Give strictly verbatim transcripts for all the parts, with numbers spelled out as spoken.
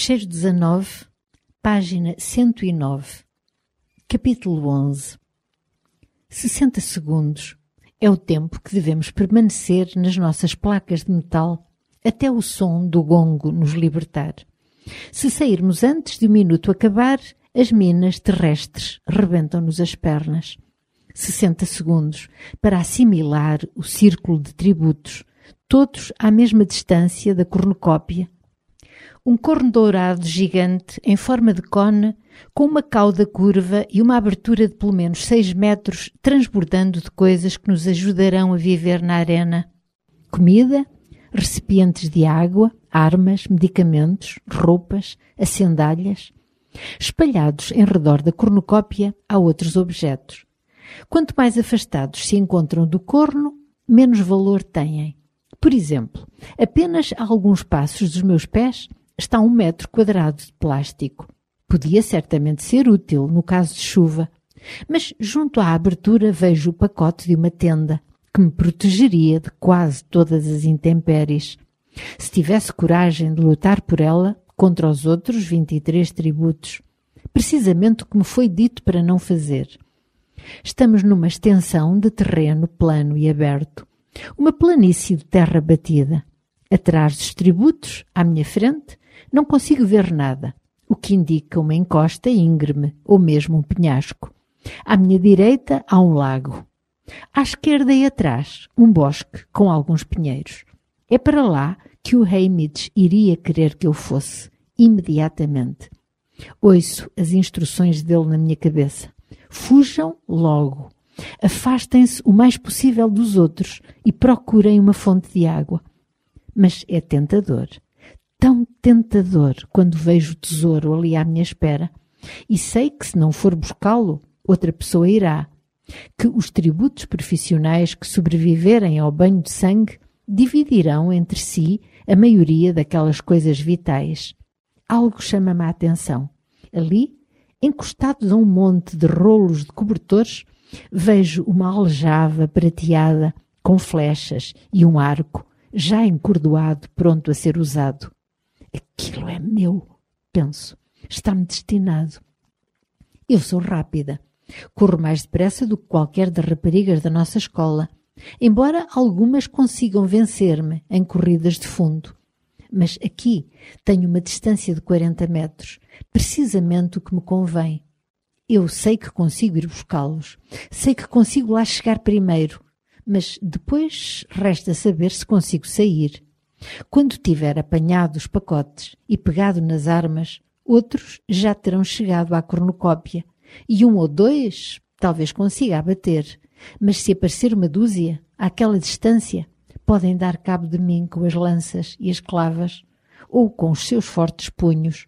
Fecheiro dezanove, página cento e nove, capítulo onze. sessenta segundos é o tempo que devemos permanecer nas nossas placas de metal até o som do gongo nos libertar. Se sairmos antes de o minuto acabar, as minas terrestres rebentam-nos as pernas. sessenta segundos para assimilar o círculo de tributos, todos à mesma distância da cornucópia. Um corno dourado gigante em forma de cone, com uma cauda curva e uma abertura de pelo menos seis metros, transbordando de coisas que nos ajudarão a viver na arena. Comida, recipientes de água, armas, medicamentos, roupas, acendalhas. Espalhados em redor da cornucópia há outros objetos. Quanto mais afastados se encontram do corno, menos valor têm. Por exemplo, apenas a alguns passos dos meus pés está um metro quadrado de plástico. Podia certamente ser útil no caso de chuva, mas junto à abertura vejo o pacote de uma tenda que me protegeria de quase todas as intempéries. Se tivesse coragem de lutar por ela contra os outros vinte e três tributos, precisamente o que me foi dito para não fazer. Estamos numa extensão de terreno plano e aberto, uma planície de terra batida. Atrás dos tributos, à minha frente, não consigo ver nada, o que indica uma encosta íngreme ou mesmo um penhasco. À minha direita há um lago. À esquerda e atrás, um bosque com alguns pinheiros. É para lá que o Haymitch iria querer que eu fosse, imediatamente. Ouço as instruções dele na minha cabeça. Fujam logo. Afastem-se o mais possível dos outros e procurem uma fonte de água. Mas é tentador. Tão tentador quando vejo o tesouro ali à minha espera. E sei que se não for buscá-lo, outra pessoa irá. Que os tributos profissionais que sobreviverem ao banho de sangue dividirão entre si a maioria daquelas coisas vitais. Algo chama-me a atenção. Ali, encostados a um monte de rolos de cobertores, vejo uma aljava prateada com flechas e um arco já encordoado, pronto a ser usado. Aquilo é meu, penso. Está-me destinado. Eu sou rápida. Corro mais depressa do que qualquer das raparigas da nossa escola, embora algumas consigam vencer-me em corridas de fundo. Mas aqui tenho uma distância de quarenta metros, precisamente o que me convém. Eu sei que consigo ir buscá-los, sei que consigo lá chegar primeiro, mas depois resta saber se consigo sair. Quando tiver apanhado os pacotes e pegado nas armas, outros já terão chegado à cornucópia, e um ou dois talvez consiga abater, mas se aparecer uma dúzia, àquela distância, podem dar cabo de mim com as lanças e as clavas, ou com os seus fortes punhos.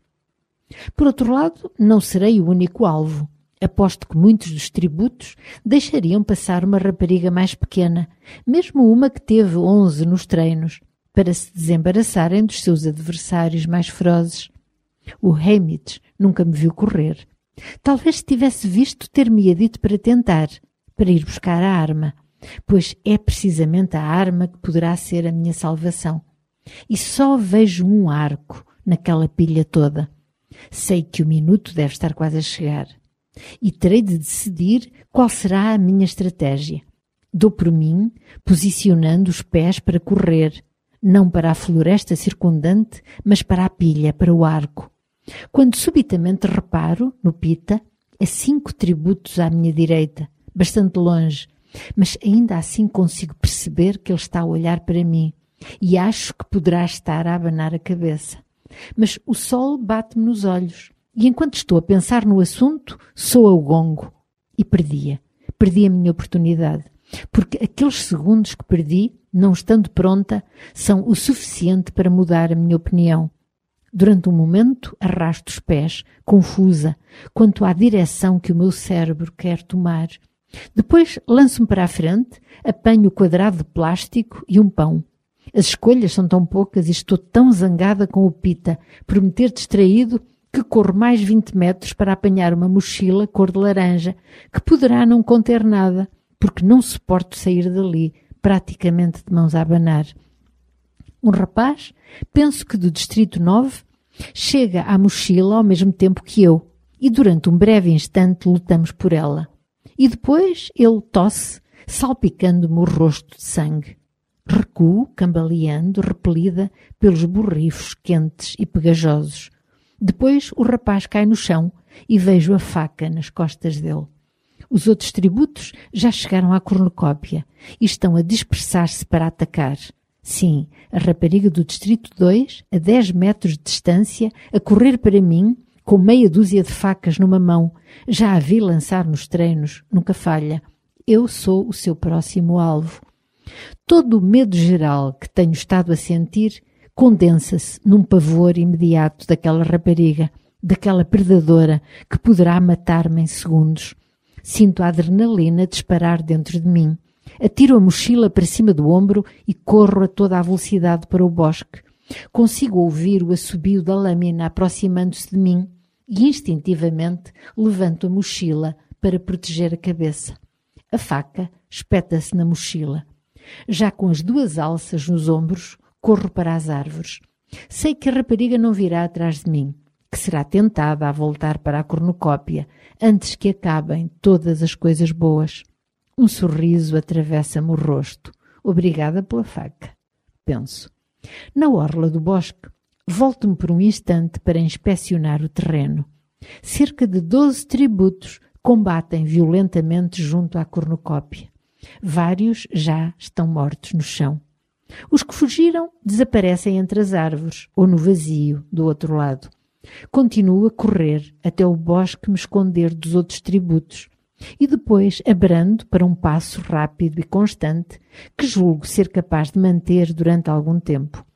Por outro lado, não serei o único alvo. Aposto que muitos dos tributos deixariam passar uma rapariga mais pequena, mesmo uma que teve onze nos treinos, para se desembaraçarem dos seus adversários mais ferozes. O Haymitch nunca me viu correr. Talvez se tivesse visto ter-me dito para tentar, para ir buscar a arma, pois é precisamente a arma que poderá ser a minha salvação. E só vejo um arco naquela pilha toda. Sei que o minuto deve estar quase a chegar. E terei de decidir qual será a minha estratégia. Dou por mim, posicionando os pés para correr, não para a floresta circundante, mas para a pilha, para o arco. Quando subitamente reparo, no pita, a cinco tributos à minha direita, bastante longe, mas ainda assim consigo perceber que ele está a olhar para mim e acho que poderá estar a abanar a cabeça. Mas o sol bate-me nos olhos e enquanto estou a pensar no assunto, soa o gongo. E perdia. Perdi a minha oportunidade. Porque aqueles segundos que perdi, não estando pronta, são o suficiente para mudar a minha opinião. Durante um momento, arrasto os pés, confusa, quanto à direção que o meu cérebro quer tomar. Depois lanço-me para a frente, apanho o quadrado de plástico e um pão. As escolhas são tão poucas e estou tão zangada com o pita por me ter distraído que corro mais vinte metros para apanhar uma mochila cor de laranja que poderá não conter nada, porque não suporto sair dali, praticamente de mãos a abanar. Um rapaz, penso que do Distrito nove, Chega à mochila ao mesmo tempo que eu e durante um breve instante lutamos por ela. E depois ele tosse, salpicando-me o rosto de sangue. Recuo, cambaleando, repelida pelos borrifos quentes e pegajosos. Depois o rapaz cai no chão e vejo a faca nas costas dele. Os outros tributos já chegaram à cornucópia e estão a dispersar-se para atacar. Sim, a rapariga do Distrito dois, a dez metros de distância, a correr para mim, com meia dúzia de facas numa mão. Já a vi lançar nos treinos, nunca falha. Eu sou o seu próximo alvo. Todo o medo geral que tenho estado a sentir condensa-se num pavor imediato daquela rapariga, daquela predadora que poderá matar-me em segundos. Sinto a adrenalina disparar dentro de mim. Atiro a mochila para cima do ombro e corro a toda a velocidade para o bosque. Consigo ouvir o assobio da lâmina aproximando-se de mim e instintivamente levanto a mochila para proteger a cabeça. A faca espeta-se na mochila. Já com as duas alças nos ombros, corro para as árvores. Sei que a rapariga não virá atrás de mim, que será tentada a voltar para a cornucópia antes que acabem todas as coisas boas. Um sorriso atravessa-me o rosto. Obrigada pela faca, penso. Na orla do bosque, volto-me por um instante para inspecionar o terreno. Cerca de doze tributos combatem violentamente junto à cornucópia. Vários já estão mortos no chão. Os que fugiram desaparecem entre as árvores ou no vazio do outro lado. Continuo a correr até o bosque me esconder dos outros tributos e depois abrando para um passo rápido e constante que julgo ser capaz de manter durante algum tempo.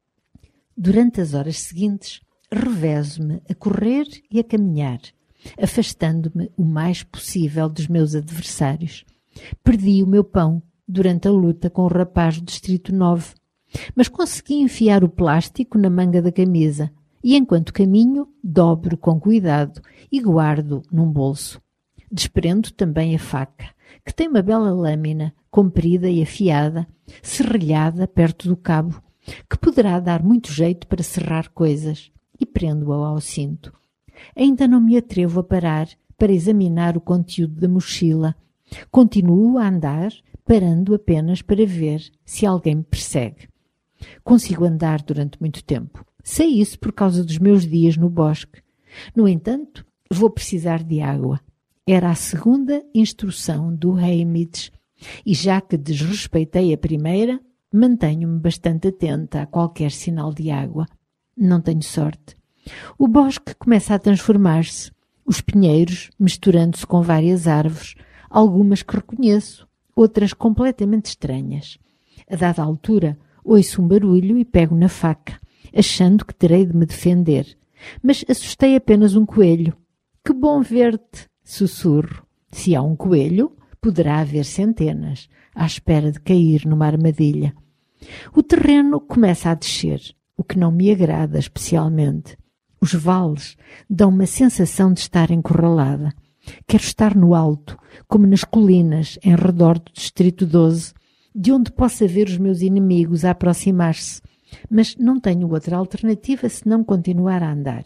Durante as horas seguintes, revezo-me a correr e a caminhar, afastando-me o mais possível dos meus adversários. Perdi o meu pão durante a luta com o rapaz do Distrito nove, mas consegui enfiar o plástico na manga da camisa e, enquanto caminho, dobro com cuidado e guardo num bolso. Desprendo também a faca, que tem uma bela lâmina, comprida e afiada, serrilhada perto do cabo, que poderá dar muito jeito para serrar coisas, e prendo-a ao cinto. Ainda não me atrevo a parar para examinar o conteúdo da mochila. Continuo a andar, parando apenas para ver se alguém me persegue. Consigo andar durante muito tempo. Sei isso por causa dos meus dias no bosque. No entanto, vou precisar de água. Era a segunda instrução do Heimlich, e já que desrespeitei a primeira, mantenho-me bastante atenta a qualquer sinal de água. Não tenho sorte. O bosque começa a transformar-se, os pinheiros misturando-se com várias árvores, algumas que reconheço, outras completamente estranhas. A dada altura, ouço um barulho e pego na faca, achando que terei de me defender. Mas assustei apenas um coelho. Que bom ver-te! Sussurro. Se há um coelho, poderá haver centenas, à espera de cair numa armadilha. O terreno começa a descer, o que não me agrada especialmente. Os vales dão uma sensação de estar encurralada. Quero estar no alto, como nas colinas, em redor do Distrito doze, de onde possa ver os meus inimigos a aproximar-se, mas não tenho outra alternativa senão continuar a andar.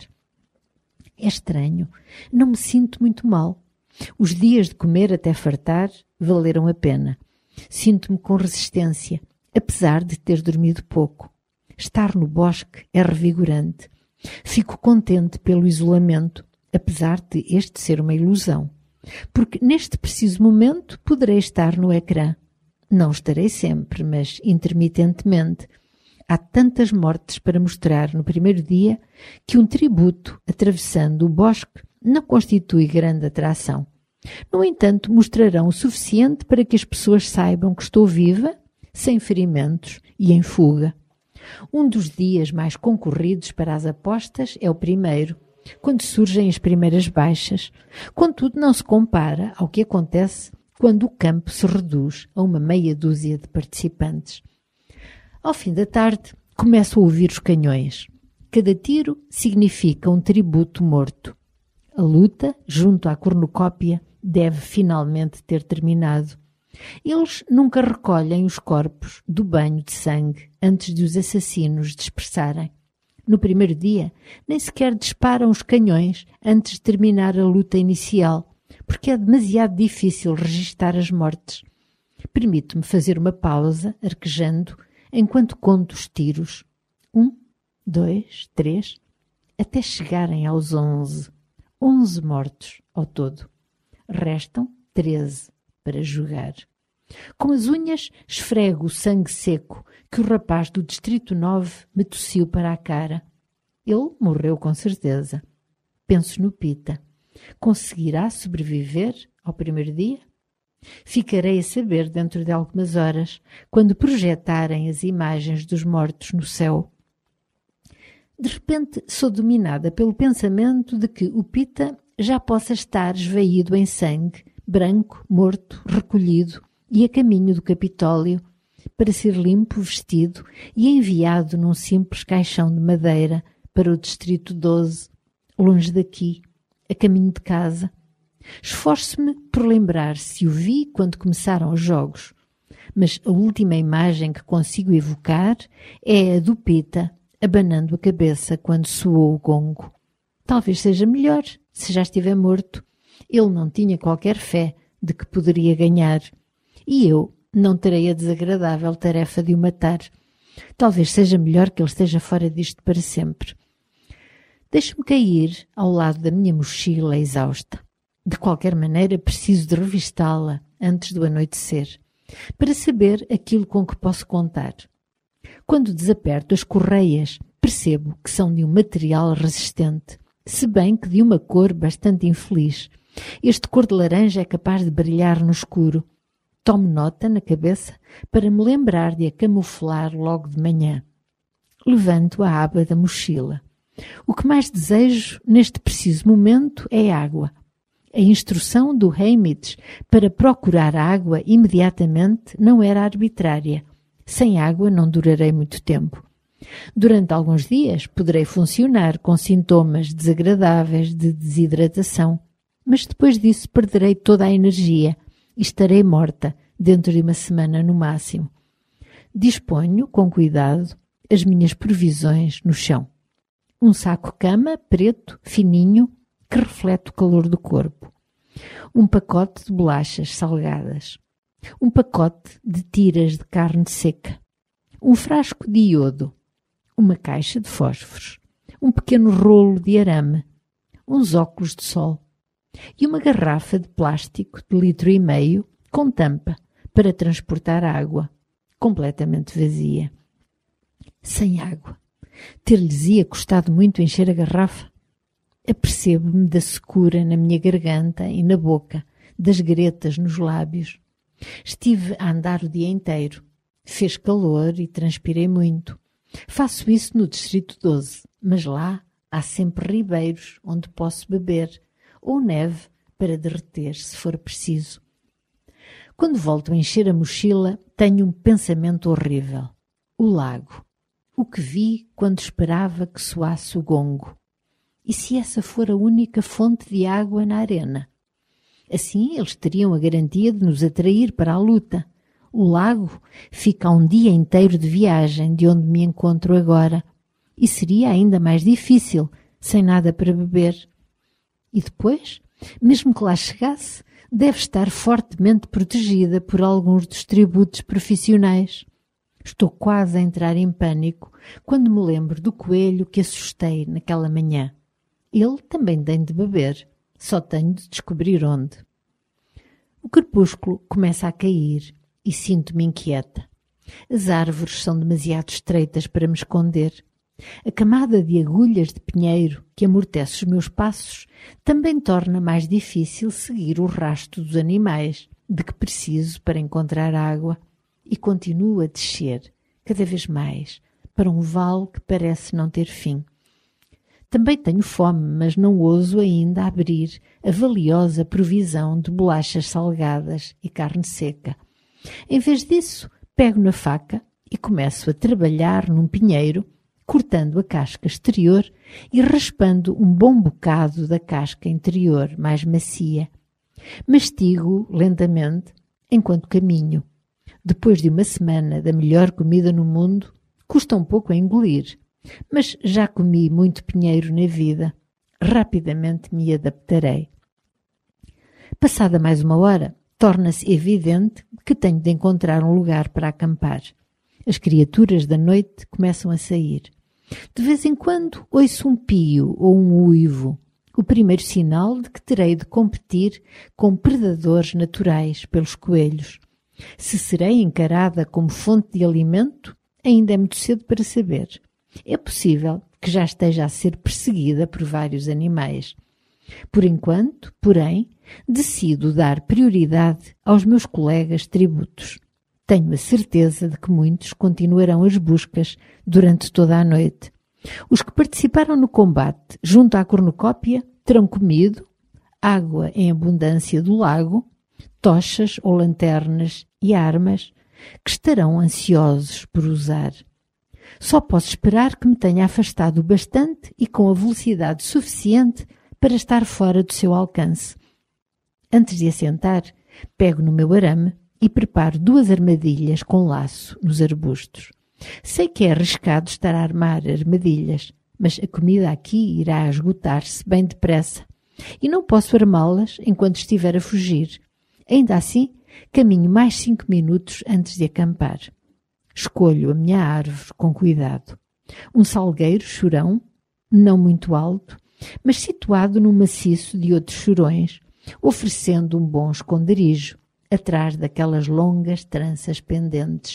É estranho, não me sinto muito mal. Os dias de comer até fartar valeram a pena. Sinto-me com resistência, apesar de ter dormido pouco. Estar no bosque é revigorante. Fico contente pelo isolamento, apesar de este ser uma ilusão, porque neste preciso momento poderei estar no ecrã. Não estarei sempre, mas intermitentemente. Há tantas mortes para mostrar no primeiro dia que um tributo atravessando o bosque não constitui grande atração. No entanto, mostrarão o suficiente para que as pessoas saibam que estou viva, sem ferimentos e em fuga. Um dos dias mais concorridos para as apostas é o primeiro, quando surgem as primeiras baixas. Contudo, não se compara ao que acontece quando o campo se reduz a uma meia dúzia de participantes. Ao fim da tarde, começo a ouvir os canhões. Cada tiro significa um tributo morto. A luta, junto à cornucópia, deve finalmente ter terminado. Eles nunca recolhem os corpos do banho de sangue antes de os assassinos dispersarem. No primeiro dia, nem sequer disparam os canhões antes de terminar a luta inicial, porque é demasiado difícil registar as mortes. Permito-me fazer uma pausa, arquejando, enquanto conto os tiros. Um, dois, três, até chegarem aos onze. Onze mortos ao todo. Restam treze para jogar. Com as unhas esfrego o sangue seco que o rapaz do Distrito nove me tossiu para a cara. Ele morreu com certeza. Penso no Pita. Conseguirá sobreviver ao primeiro dia? Ficarei a saber dentro de algumas horas, quando projetarem as imagens dos mortos no céu. De repente sou dominada pelo pensamento de que o Pita já possa estar esvaído em sangue, branco, morto, recolhido e a caminho do Capitólio, para ser limpo, vestido e enviado num simples caixão de madeira para o Distrito doze, longe daqui, a caminho de casa. Esforço-me por lembrar se o vi quando começaram os jogos, mas a última imagem que consigo evocar é a do Pita abanando a cabeça quando soou o gongo. Talvez seja melhor se já estiver morto. Ele não tinha qualquer fé de que poderia ganhar. E eu não terei a desagradável tarefa de o matar. Talvez seja melhor que ele esteja fora disto para sempre. Deixo-me cair ao lado da minha mochila exausta. De qualquer maneira, preciso de revistá-la antes do anoitecer, para saber aquilo com que posso contar. Quando desaperto as correias, percebo que são de um material resistente, se bem que de uma cor bastante infeliz. Este cor de laranja é capaz de brilhar no escuro. Tomo nota na cabeça para me lembrar de a camuflar logo de manhã. Levanto a aba da mochila. O que mais desejo neste preciso momento é água. A instrução do Hamids para procurar água imediatamente não era arbitrária. Sem água não durarei muito tempo. Durante alguns dias poderei funcionar com sintomas desagradáveis de desidratação, mas depois disso perderei toda a energia e estarei morta dentro de uma semana no máximo. Disponho, com cuidado, as minhas provisões no chão. Um saco-cama preto, fininho, que reflete o calor do corpo. Um pacote de bolachas salgadas. Um pacote de tiras de carne seca. Um frasco de iodo. Uma caixa de fósforos. Um pequeno rolo de arame. Uns óculos de sol. E uma garrafa de plástico de litro e meio com tampa para transportar água, completamente vazia. Sem água. Ter-lhes-ia custado muito encher a garrafa? Apercebo-me da secura na minha garganta e na boca, das gretas nos lábios. Estive a andar o dia inteiro. Fez calor e transpirei muito. Faço isso no Distrito doze, mas lá há sempre ribeiros onde posso beber, ou neve para derreter se for preciso. Quando volto a encher a mochila, tenho um pensamento horrível. O lago. O que vi quando esperava que soasse o gongo. E se essa for a única fonte de água na arena? Assim eles teriam a garantia de nos atrair para a luta. O lago fica a um dia inteiro de viagem de onde me encontro agora. E seria ainda mais difícil, sem nada para beber. E depois, mesmo que lá chegasse, deve estar fortemente protegida por alguns dos tributos profissionais. Estou quase a entrar em pânico quando me lembro do coelho que assustei naquela manhã. Ele também tem de beber, só tenho de descobrir onde. O crepúsculo começa a cair e sinto-me inquieta. As árvores são demasiado estreitas para me esconder. A camada de agulhas de pinheiro que amortece os meus passos também torna mais difícil seguir o rastro dos animais de que preciso para encontrar água. E continuo a descer, cada vez mais, para um vale que parece não ter fim. Também tenho fome, mas não ouso ainda abrir a valiosa provisão de bolachas salgadas e carne seca. Em vez disso, pego na faca e começo a trabalhar num pinheiro, cortando a casca exterior e raspando um bom bocado da casca interior mais macia. Mastigo lentamente enquanto caminho. Depois de uma semana da melhor comida no mundo, custa um pouco a engolir, Mas já comi muito pinheiro na vida. Rapidamente me adaptarei. Passada mais uma hora, torna-se evidente que tenho de encontrar um lugar para acampar. As criaturas da noite começam a sair. De vez em quando ouço um pio ou um uivo, o primeiro sinal de que terei de competir com predadores naturais pelos coelhos. Se serei encarada como fonte de alimento, ainda é muito cedo para saber. É possível que já esteja a ser perseguida por vários animais. Por enquanto, porém, decido dar prioridade aos meus colegas tributos. Tenho a certeza de que muitos continuarão as buscas durante toda a noite. Os que participaram no combate junto à cornucópia terão comido água em abundância do lago, tochas ou lanternas e armas que estarão ansiosos por usar. Só posso esperar que me tenha afastado bastante e com a velocidade suficiente para estar fora do seu alcance. Antes de assentar, pego no meu arame e preparo duas armadilhas com laço nos arbustos. Sei que é arriscado estar a armar armadilhas, mas a comida aqui irá esgotar-se bem depressa e não posso armá-las enquanto estiver a fugir. Ainda assim, caminho mais cinco minutos antes de acampar. Escolho a minha árvore com cuidado. Um salgueiro chorão, não muito alto, mas situado num maciço de outros chorões, oferecendo um bom esconderijo atrás daquelas longas tranças pendentes.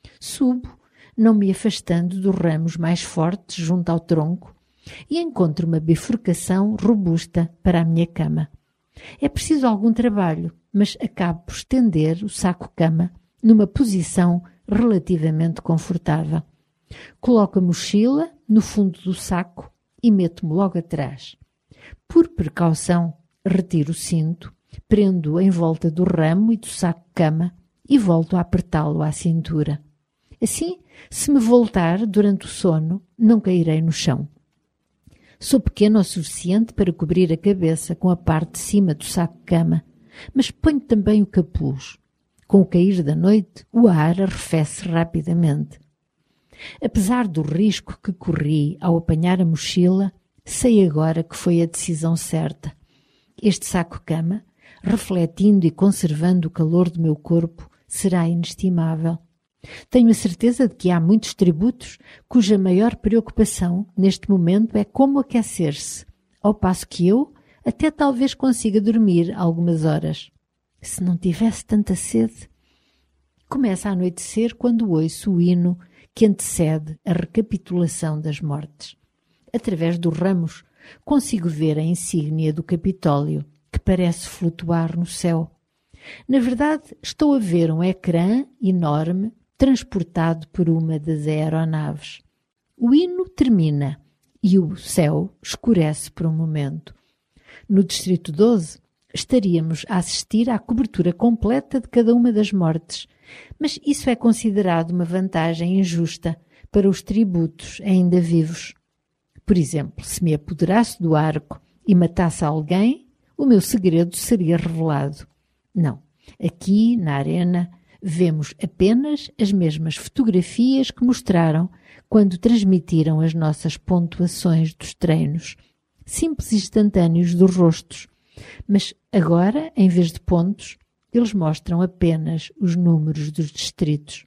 Subo, não me afastando dos ramos mais fortes junto ao tronco, e encontro uma bifurcação robusta para a minha cama. É preciso algum trabalho, mas acabo por estender o saco-cama numa posição relativamente confortável. Coloco a mochila no fundo do saco e meto-me logo atrás. Por precaução, retiro o cinto, prendo-o em volta do ramo e do saco-cama e volto a apertá-lo à cintura. Assim, se me voltar durante o sono, não cairei no chão. Sou pequeno o suficiente para cobrir a cabeça com a parte de cima do saco-cama, mas ponho também o capuz. Com o cair da noite, o ar arrefece rapidamente. Apesar do risco que corri ao apanhar a mochila, sei agora que foi a decisão certa. Este saco-cama, refletindo e conservando o calor do meu corpo, será inestimável. Tenho a certeza de que há muitos tributos cuja maior preocupação neste momento é como aquecer-se, ao passo que eu até talvez consiga dormir algumas horas. Se não tivesse tanta sede. Começa a anoitecer quando ouço o hino que antecede a recapitulação das mortes. Através dos ramos consigo ver a insígnia do Capitólio, que parece flutuar no céu. Na verdade, estou a ver um ecrã enorme transportado por uma das aeronaves. O hino termina e o céu escurece por um momento. No Distrito doze, estaríamos a assistir à cobertura completa de cada uma das mortes, mas isso é considerado uma vantagem injusta para os tributos ainda vivos. Por exemplo, se me apoderasse do arco e matasse alguém, o meu segredo seria revelado. Não, aqui na arena vemos apenas as mesmas fotografias que mostraram quando transmitiram as nossas pontuações dos treinos, simples instantâneos dos rostos, mas agora, em vez de pontos, eles mostram apenas os números dos distritos.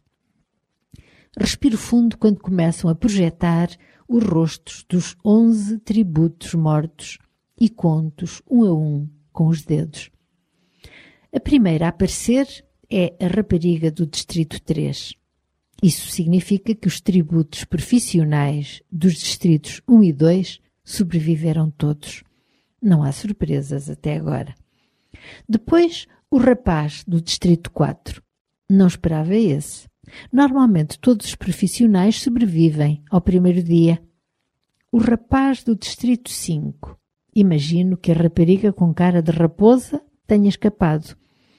Respiro fundo quando começam a projetar os rostos dos onze tributos mortos e conto-os um a um com os dedos. A primeira a aparecer é a rapariga do Distrito três. Isso significa que os tributos profissionais dos distritos um e dois sobreviveram todos. Não há surpresas até agora. Depois, o rapaz do Distrito quatro. Não esperava esse. Normalmente todos os profissionais sobrevivem ao primeiro dia. O rapaz do Distrito cinco. Imagino que a rapariga com cara de raposa tenha escapado.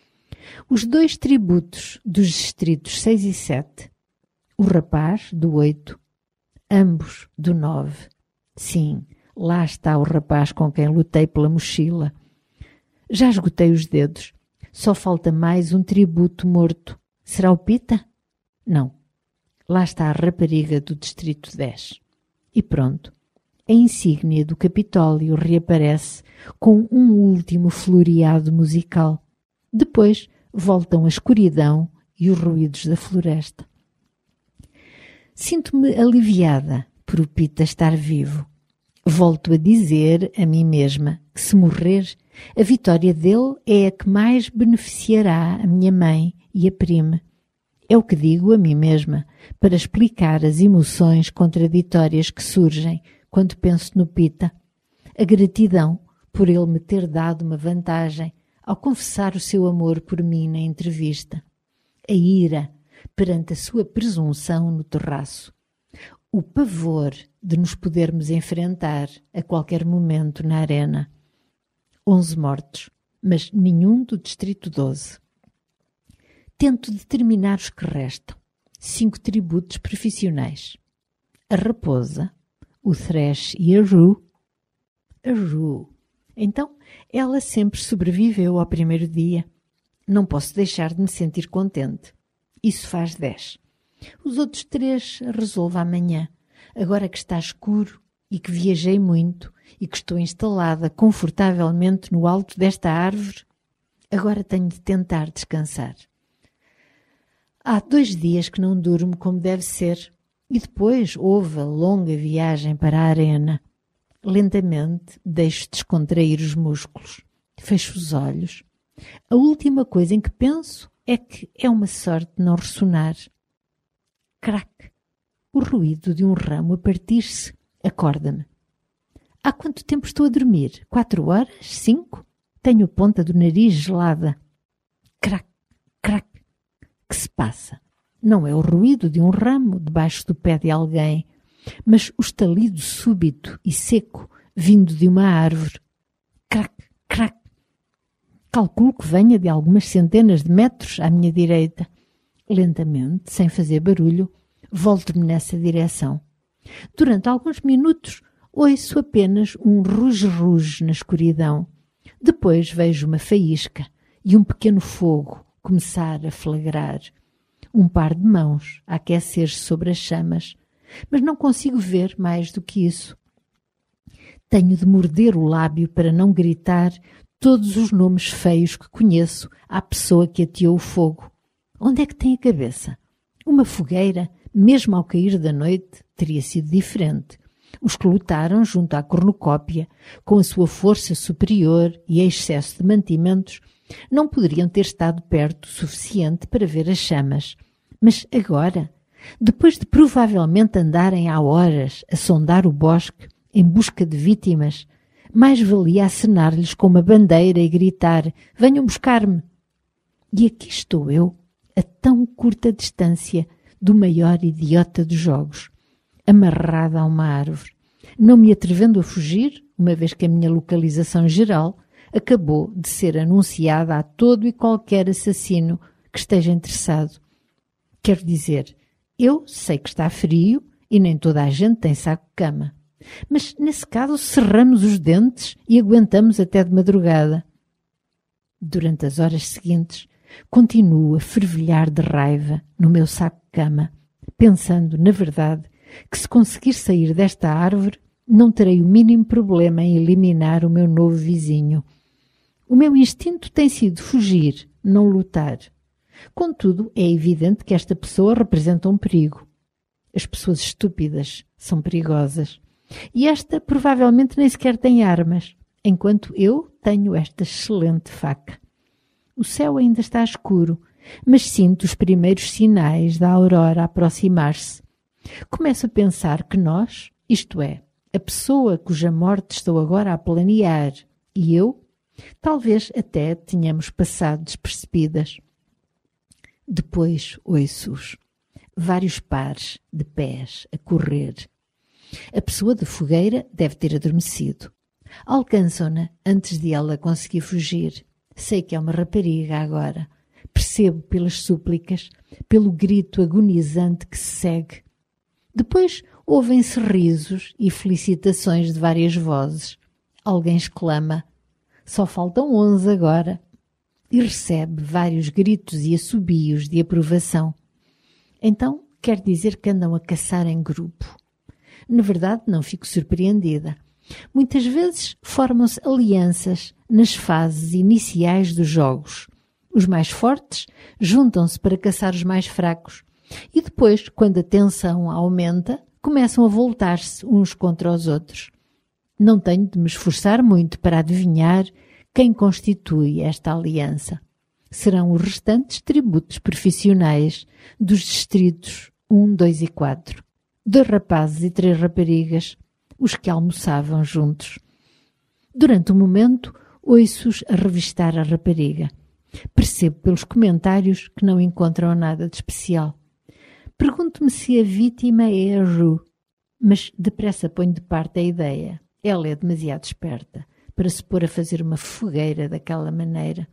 Os dois tributos dos distritos seis e sete. O rapaz do oito. Ambos do nove. Sim, lá está o rapaz com quem lutei pela mochila. Já esgotei os dedos. Só falta mais um tributo morto. Será o Pita? Não. Lá está a rapariga do Distrito dez. E pronto, a insígnia do Capitólio reaparece com um último floreado musical. Depois voltam a escuridão e os ruídos da floresta. Sinto-me aliviada por o Pita estar vivo. Volto a dizer a mim mesma que, se morrer, a vitória dele é a que mais beneficiará a minha mãe e a prima. É o que digo a mim mesma para explicar as emoções contraditórias que surgem quando penso no Pita. A gratidão por ele me ter dado uma vantagem ao confessar o seu amor por mim na entrevista. A ira perante a sua presunção no terraço. O pavor de nos podermos enfrentar a qualquer momento na arena. Onze mortos, mas nenhum do Distrito doze. Tento determinar os que restam. Cinco tributos profissionais. A raposa, o Thresh e a Rue. A Rue. Então, ela sempre sobreviveu ao primeiro dia. Não posso deixar de me sentir contente. Isso faz dez. Os outros três resolvo amanhã, agora que está escuro e que viajei muito e que estou instalada confortavelmente no alto desta árvore. Agora tenho de tentar descansar. Há dois dias que não durmo como deve ser e depois houve a longa viagem para a arena. Lentamente deixo descontrair os músculos, fecho os olhos. A última coisa em que penso é que é uma sorte não ressonar. Crac! O ruído de um ramo a partir-se acorda-me. Há quanto tempo estou a dormir? Quatro horas? Cinco? Tenho a ponta do nariz gelada. Crac! Crac! Que se passa? Não é o ruído de um ramo debaixo do pé de alguém, mas o estalido súbito e seco vindo de uma árvore. Crac! Crac! Calculo que venha de algumas centenas de metros à minha direita. Lentamente, sem fazer barulho, volto-me nessa direção. Durante alguns minutos, ouço apenas um ruge-ruge na escuridão. Depois vejo uma faísca e um pequeno fogo começar a flagrar. Um par de mãos a aquecer-se sobre as chamas, mas não consigo ver mais do que isso. Tenho de morder o lábio para não gritar todos os nomes feios que conheço à pessoa que ateou o fogo. Onde é que tem a cabeça? Uma fogueira, mesmo ao cair da noite, teria sido diferente. Os que lutaram junto à cornucópia, com a sua força superior e excesso de mantimentos, não poderiam ter estado perto o suficiente para ver as chamas. Mas agora, depois de provavelmente andarem há horas a sondar o bosque em busca de vítimas, mais valia acenar-lhes com uma bandeira e gritar: venham buscar-me! E aqui estou eu, a tão curta distância do maior idiota dos jogos, amarrada a uma árvore, não me atrevendo a fugir, uma vez que a minha localização geral acabou de ser anunciada a todo e qualquer assassino que esteja interessado. Quero dizer, eu sei que está frio e nem toda a gente tem saco-cama. Mas, nesse caso, cerramos os dentes e aguentamos até de madrugada. Durante as horas seguintes, continuo a fervilhar de raiva no meu saco-cama, pensando, na verdade, que se conseguir sair desta árvore, não terei o mínimo problema em eliminar o meu novo vizinho. O meu instinto tem sido fugir, não lutar. Contudo, é evidente que esta pessoa representa um perigo. As pessoas estúpidas são perigosas. E esta provavelmente nem sequer tem armas, enquanto eu tenho esta excelente faca. O céu ainda está escuro, mas sinto os primeiros sinais da aurora aproximar-se. Começo a pensar que nós, isto é, a pessoa cuja morte estou agora a planear e eu, talvez até tenhamos passado despercebidas. Depois ouço-os, vários pares de pés a correr. A pessoa da fogueira deve ter adormecido. Alcançam-na antes de ela conseguir fugir. Sei que é uma rapariga agora. Percebo pelas súplicas, pelo grito agonizante que se segue. Depois ouvem-se risos e felicitações de várias vozes. Alguém exclama: só faltam onze agora. E recebe vários gritos e assobios de aprovação. Então quer dizer que andam a caçar em grupo. Na verdade, não fico surpreendida. Muitas vezes formam-se alianças nas fases iniciais dos jogos. Os mais fortes juntam-se para caçar os mais fracos e depois, quando a tensão aumenta, começam a voltar-se uns contra os outros. Não tenho de me esforçar muito para adivinhar quem constitui esta aliança. Serão os restantes tributos profissionais dos distritos um, dois e quatro. Dois rapazes e três raparigas, os que almoçavam juntos. Durante um momento, ouço-os a revistar a rapariga. Percebo pelos comentários que não encontram nada de especial. Pergunto-me se a vítima é a Ru, mas depressa ponho de parte a ideia. Ela é demasiado esperta para se pôr a fazer uma fogueira daquela maneira.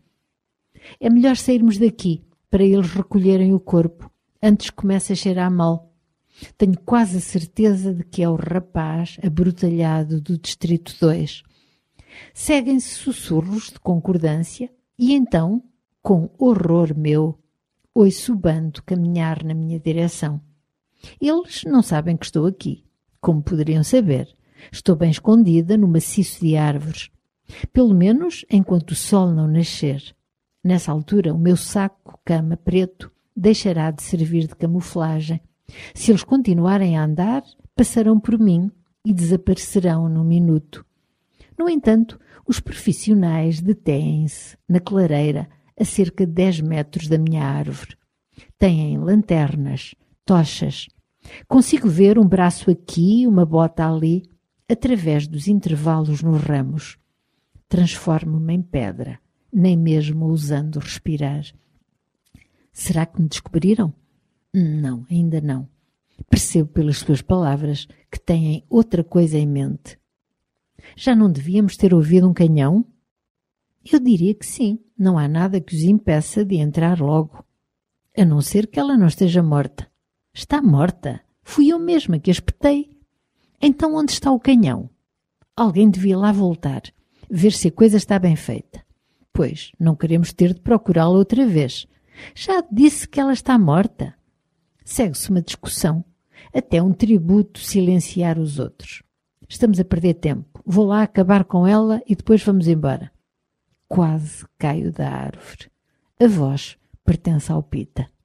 É melhor sairmos daqui para eles recolherem o corpo antes que comece a cheirar mal. Tenho quase a certeza de que é o rapaz abrutalhado do Distrito dois. Seguem-se sussurros de concordância e então, com horror meu, ouço o bando caminhar na minha direção. Eles não sabem que estou aqui. Como poderiam saber? Estou bem escondida no maciço de árvores. Pelo menos enquanto o sol não nascer. Nessa altura, o meu saco-cama preto deixará de servir de camuflagem. Se eles continuarem a andar, passarão por mim e desaparecerão num minuto. No entanto, os profissionais detêm-se na clareira a cerca de dez metros da minha árvore. Têm lanternas, tochas. Consigo ver um braço aqui, uma bota ali, através dos intervalos nos ramos. Transformo-me em pedra, nem mesmo ousando respirar. Será que me descobriram? Não, ainda não. Percebo pelas suas palavras que têm outra coisa em mente. Já não devíamos ter ouvido um canhão? Eu diria que sim. Não há nada que os impeça de entrar logo. A não ser que ela não esteja morta. Está morta? Fui eu mesma que a espetei. Então onde está o canhão? Alguém devia lá voltar, ver se a coisa está bem feita. Pois, não queremos ter de procurá-la outra vez. Já disse que ela está morta. Segue-se uma discussão, até um tributo silenciar os outros. Estamos a perder tempo. Vou lá acabar com ela e depois vamos embora. Quase caio da árvore. A voz pertence ao Pita.